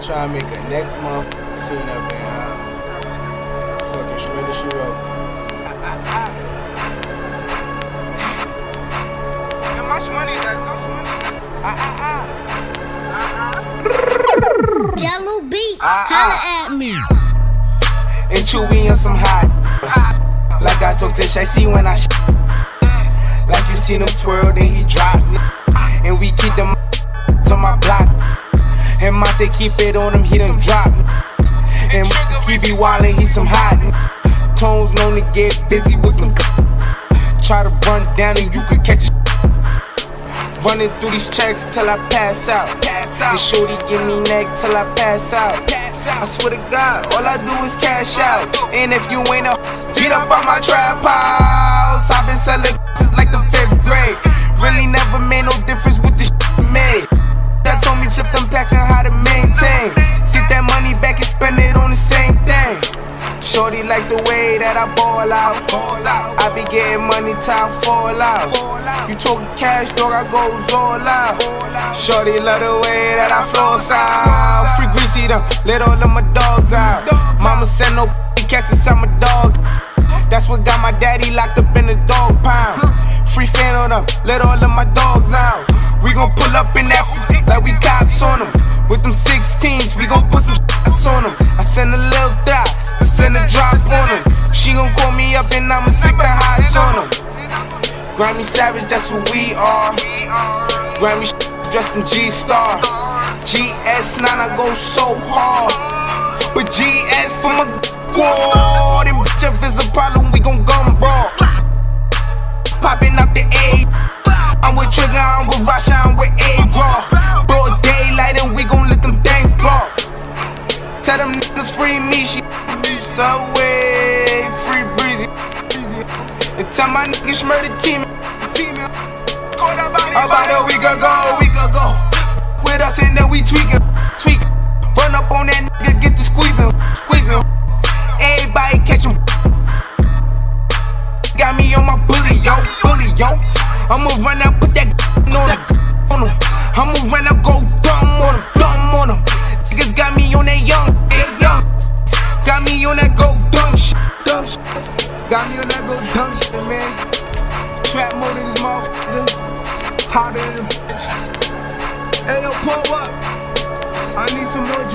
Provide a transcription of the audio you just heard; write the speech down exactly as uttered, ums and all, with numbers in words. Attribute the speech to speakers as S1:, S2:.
S1: try to make a next month scene up in uh, fucking Shredder She Wrote.
S2: Yeah, much money is that? Much money?
S1: Ah, ah,
S2: Uh-uh.
S3: Jello Beats,
S2: Uh-uh.
S3: holla at me.
S1: and Chewy on some hot. Like I told Tish, I see when I sh- like you seen him twirl, then he drops. And we keep them on my block. And Monte keep it on him, he done drop. And he be wildin', he some hot. Tones known to get busy with them. Try to run down and you could catch a running through these checks till I pass out. And shorty give me neck till I pass out. I swear to God, all I do is cash out. And if you ain't a get up on my trap house. I've been selling since like the fifth grade. Really never made no difference with the shit made. That told me flip them packs and how to maintain. Get that money back and spend it on the same thing. Shorty like the way that I ball out. I be getting money till I fall out. You talking cash, dog, I goes all out. Shorty love the way that I floss out. Free greasy them, let all of my dogs out. Mama send no cats inside my dog. That's what got my daddy locked up in the dog pound. Free fan on them, let all of my dogs out. We gon' pull up in that like we cops on them. With them sixteens, we gon' put some shots on them. I send a little dot, I send a drop on them. She gon' call me up and I'ma sick the highs on them. Grammy Savage, that's who we are. Grammy dressed in G-Star. G S nine, I go so hard. But G S for my squad. And bitch, if it's a problem, we gon' gumball. Popping up the A. I'm with Trigger, I'm with Rasha, I'm with A-Raw. Broad daylight and we gon' let them things blow. Tell them niggas free me, she Subway, free breezy. And tell my niggas murder team. About a week ago, a week ago. With us and then we tweaking, tweaking. Run up on that nigga, get the squeezing, squeezing. Everybody catch him. Got me on my bully, yo, bully, yo. I'ma run out, put that on him, on him. I'ma run out, go dumb on him, dumb on him. Niggas got me on that young, yeah, young. Got me on that go dumb shit, dumb shit. Got me on that go dumb shit, man. Trap mode in this motherfucker, hotter than a bitch. Hey, yo, pull up. I need some more